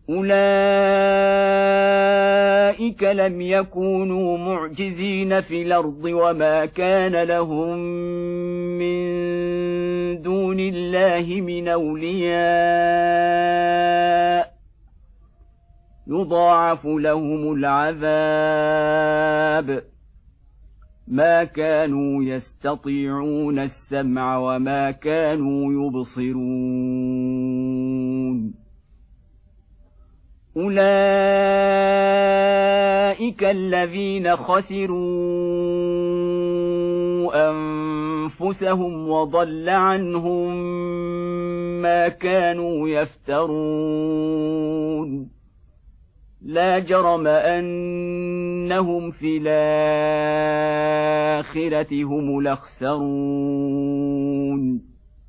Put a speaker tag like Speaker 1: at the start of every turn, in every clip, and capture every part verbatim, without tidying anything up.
Speaker 1: أولئك لم يكونوا معجزين في الأرض وما كان لهم من دون الله من أولياء يضاعف لهم العذاب ما كانوا يستطيعون السمع وما كانوا يبصرون أولئك الذين خسروا أنفسهم وضل عنهم ما كانوا يفترون لا جرم أنهم في الآخرة هم الأخسرون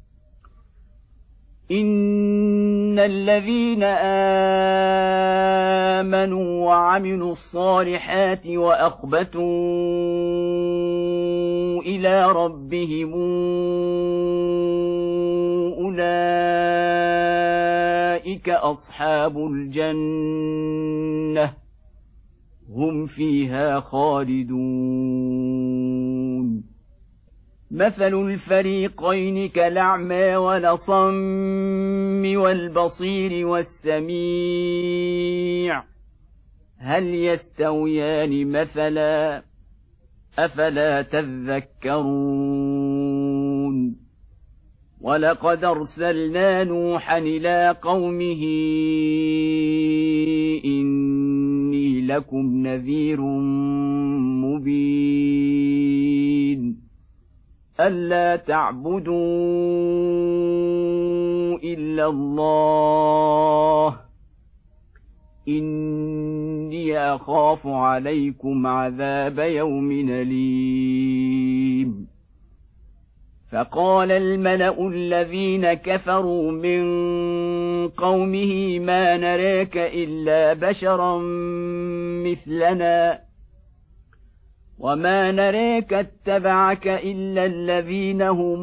Speaker 1: إن الذين آمنوا وعملوا الصالحات وأخبتوا إلى ربهم أولئك أصحاب الجنة هم فيها خالدون مثل الفريقين كالأعمى والأصم والبصير والسميع هل يستويان مثلا أفلا تذكرون ولقد أرسلنا نوحا إلى قومه إني لكم نذير مبين ألا تعبدوا إلا الله إني أخاف عليكم عذاب يوم أليم فقال الملأ الذين كفروا من قومه ما نراك إلا بشرا مثلنا وما نراك اتبعك إلا الذين هم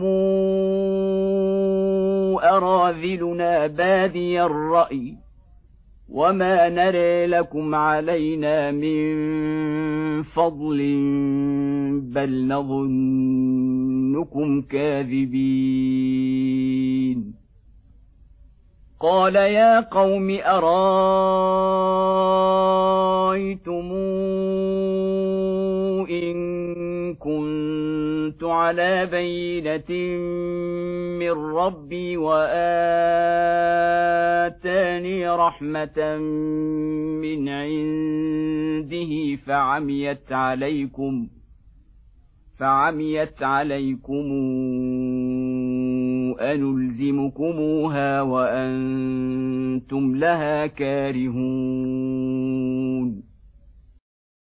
Speaker 1: أراذلنا بادي الرأي وما نرى لكم علينا من فضل بل نظنكم كاذبين قال يا قوم أرايتم إن كنت على بينة من ربي وآتاني رحمة من عنده فعميت عليكم فعميت عليكم أنلزمكموها وأنتم لها كارهون